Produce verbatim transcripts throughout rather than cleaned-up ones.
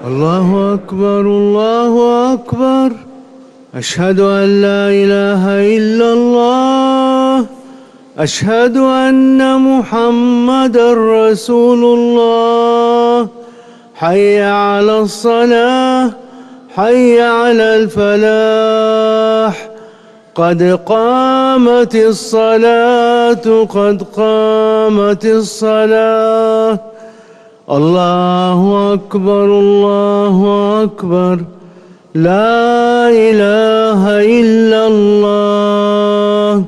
الله أكبر الله أكبر. أشهد أن لا إله إلا الله. أشهد أن محمدًا رسول الله. حي على الصلاة حي على الفلاح. قد قامت الصلاة قد قامت الصلاة. الله أكبر الله أكبر. لا إله إلا الله.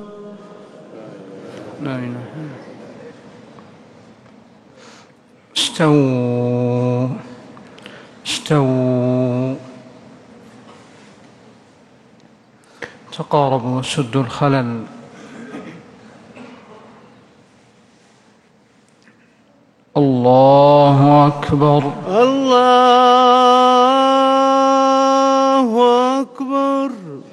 لا إله إلا الله. استووا استووا تقاربوا وسدوا الخلل. الله أكبر الله أكبر.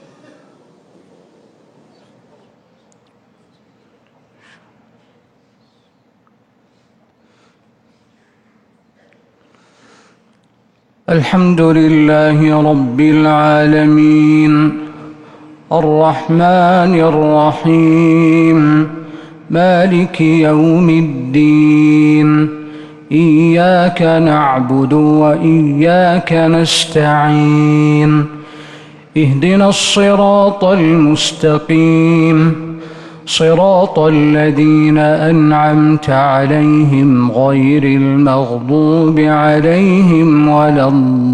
الحمد لله رب العالمين الرحمن الرحيم مالك يوم الدين. إياك نعبد وإياك نستعين. اهدنا الصراط المستقيم صراط الذين أنعمت عليهم غير المغضوب عليهم ولا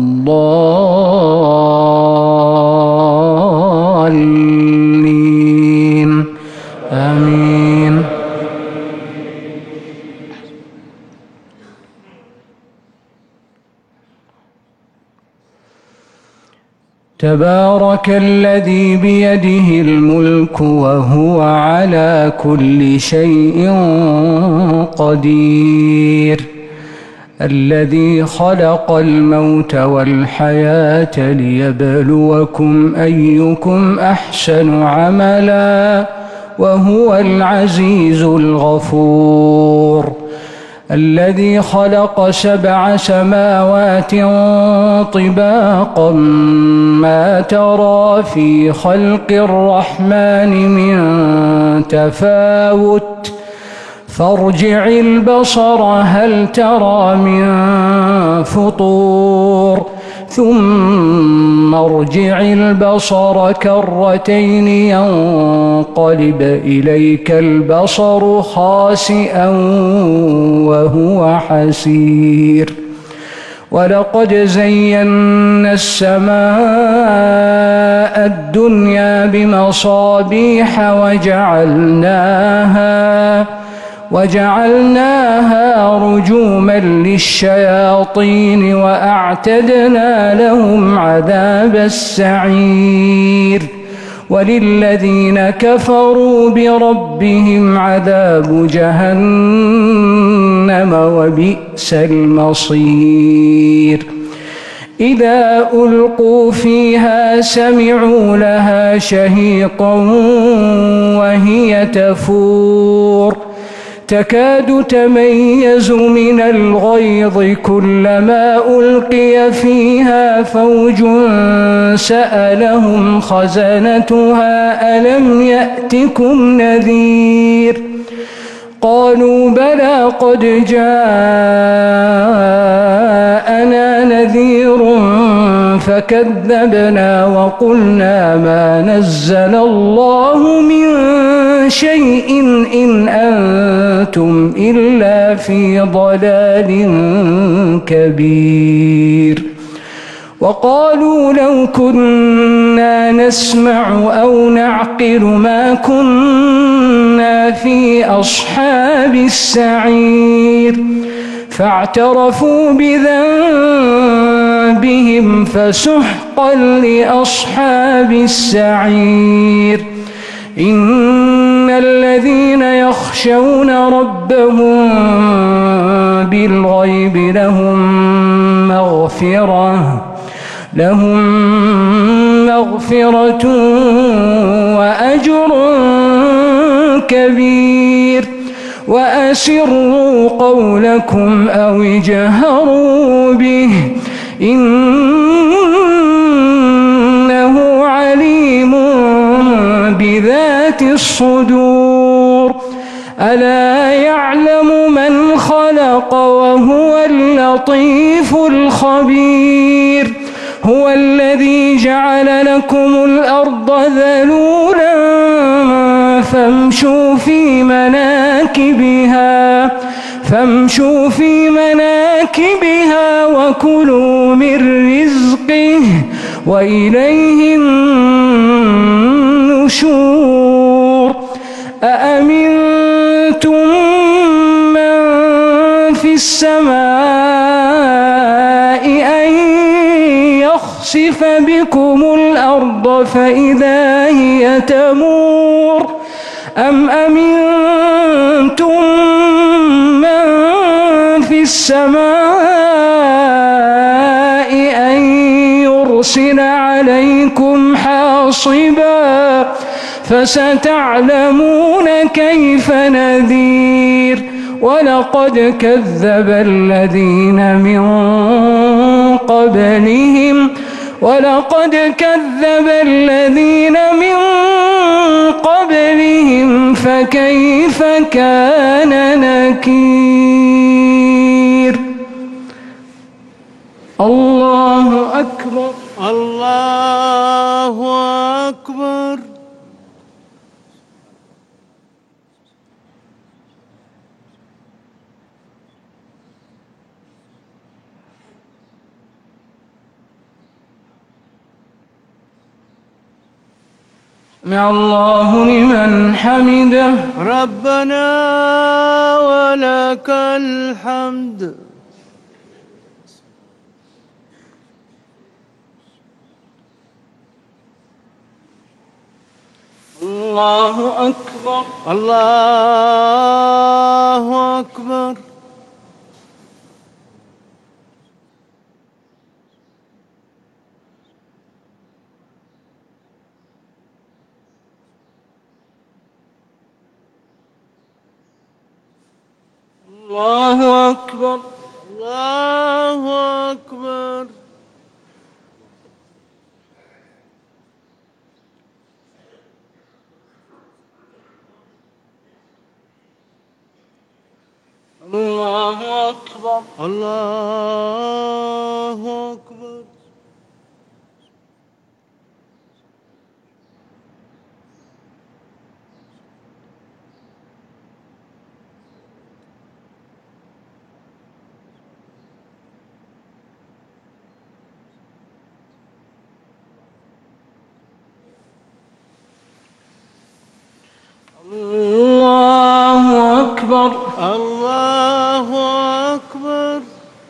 الضالين. آمين. تبارك الذي بيده الملك وهو على كل شيء قدير. الذي خلق الموت والحياة ليبلوكم أيكم أحسن عملا وهو العزيز الغفور. الذي خلق سبع سماوات طباقا ما ترى في خلق الرحمن من تفاوت فارجع البصر هل ترى من فطور ثم ارجع البصر كرتين ينقلب إليك البصر خاسئا وهو حسير. ولقد زينا السماء الدنيا بمصابيح وجعلناها وجعلناها رجوما للشياطين وأعتدنا لهم عذاب السعير. وللذين كفروا بربهم عذاب جهنم وبئس المصير. إذا ألقوا فيها سمعوا لها شهيقا وهي تفور تكاد تميز من الغيظ كلما ألقي فيها فوج سألهم خزنتها ألم يأتكم نذير قالوا بلى قد جاءنا نذير فكذبنا وقلنا ما نزل الله من شيء إن أنتم إلا في ضلال كبير. وقالوا لو كنا نسمع أو نعقل ما كنا في أصحاب السعير فاعترفوا بذنبهم فسحقا لأصحاب السعير. إن الذين يخشون ربهم بالغيب لهم مغفرة لهم مغفرة وأجر كبير. وأسروا قولكم أو اجهروا به إنه عليم بذات الصدور ألا يعلم من خلق وهو اللطيف الخبير هو الذي جعل لكم الأرض ذلولا فامشوا في مناكبها فامشوا في مناكبها وكلوا من رزقه وإليه النشور أأمنتم من في السماء أن يخسف بكم الأرض فإذا هي تمور أم أمنتم من في السماء أن يرسل عليكم حاصبا فستعلمون كيف نذير ولقد كذب الذين من قبلهم ولقد كذب الذين من قبلهم فكيف كان نكير الله أكبر الله أكبر. سمع الله لمن حمده ربنا ولك الحمد. الله أكبر الله أكبر. الله أكبر الله أكبر. الله أكبر الله أكبر. الله أكبر الله أكبر.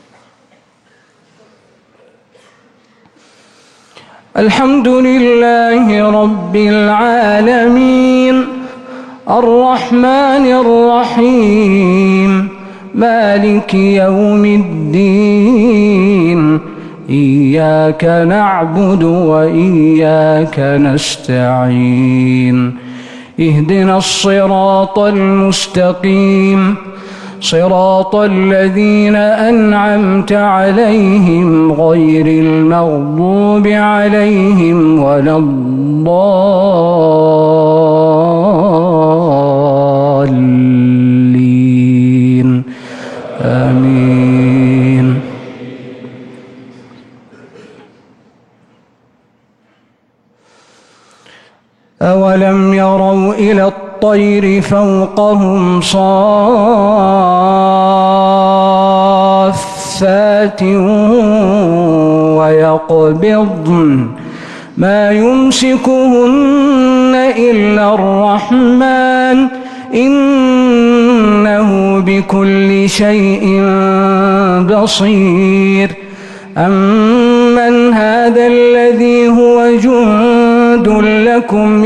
الحمد لله رب العالمين الرحمن الرحيم مالك يوم الدين إياك نعبد وإياك نستعين اهدنا الصراط المستقيم صراط الذين أنعمت عليهم غير المغضوب عليهم ولا الضالين آمين. أولم يروا إلى الطير فوقهم صافات ويقبضن ما يمسكهن إلا الرحمن إنه بكل شيء بصير. أمن هذا الذي هو جند لكم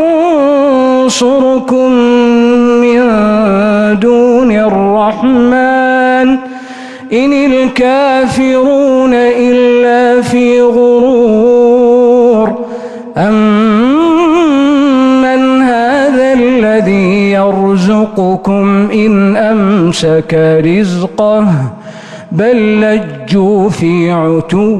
ينصركم من دون الرحمن إن الكافرون إلا في غرور. أمن هذا الذي يرزقكم إن أمسك رزقه بل لجوا في عتو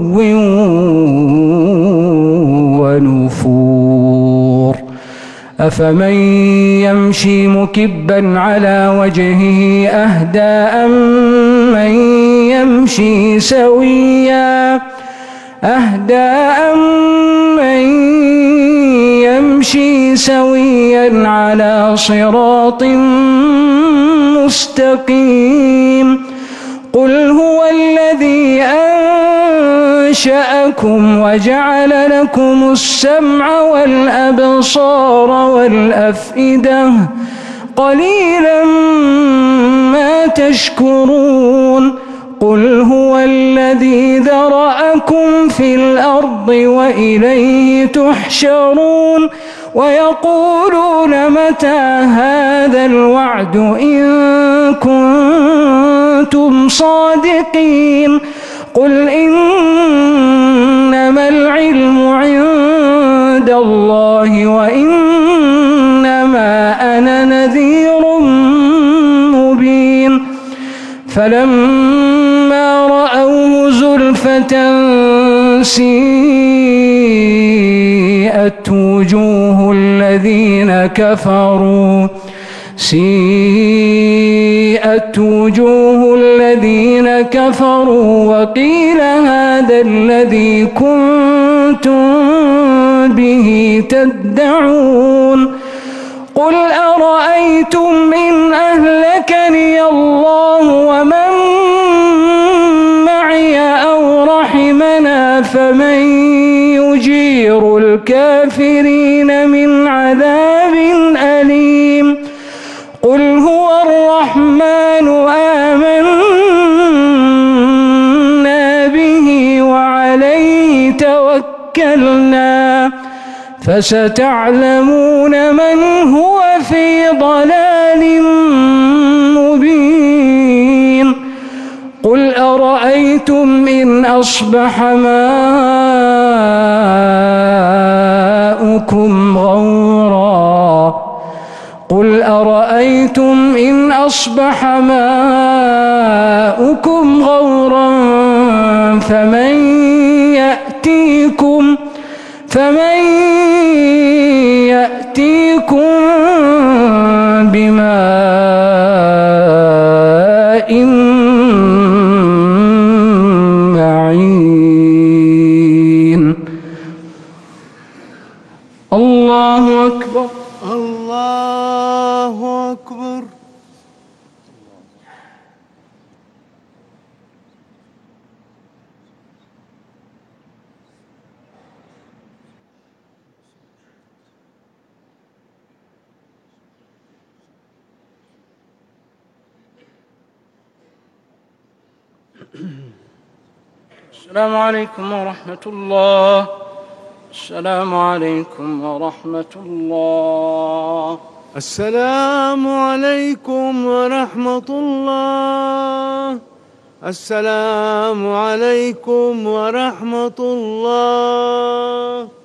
ونفور أفمن يمشي مكبا على وجهه أهدى أمن يمشي سويا أهدى أمن يمشي سويا على صراط مستقيم قل هو الذي أنشأكم وجعل لكم السمع والأبصار والأفئدة قليلا ما تشكرون قل هو الذي ذرأكم في الأرض وإليه تحشرون ويقولون متى هذا الوعد إن كنتم صادقين قل إنما العلم عند الله وإنما أنا نذير مبين فلما رأوه زلفة سيئت وجوه الذين كفروا سيئت وجوه الذين كفروا وقيل هذا الذي كنتم به تدعون قل أرأيتم إن أهلكني الله ومن معي أو رحمنا فمن يجير الكافرين من عذاب أليم قل هو الرحمن آمنا به وعليه توكلنا فستعلمون من هو في ضلال مبين قل أرأيتم إن أصبح ماؤكم غورا قل أرأيتم إن أصبح ماؤكم غورا فمن يأتيكم فمن يأتيكم بماء معين الله أكبر الله أكبر. السلام عليكم ورحمة الله. السلام عليكم ورحمة الله. السلام عليكم ورحمة الله. السلام عليكم ورحمة الله.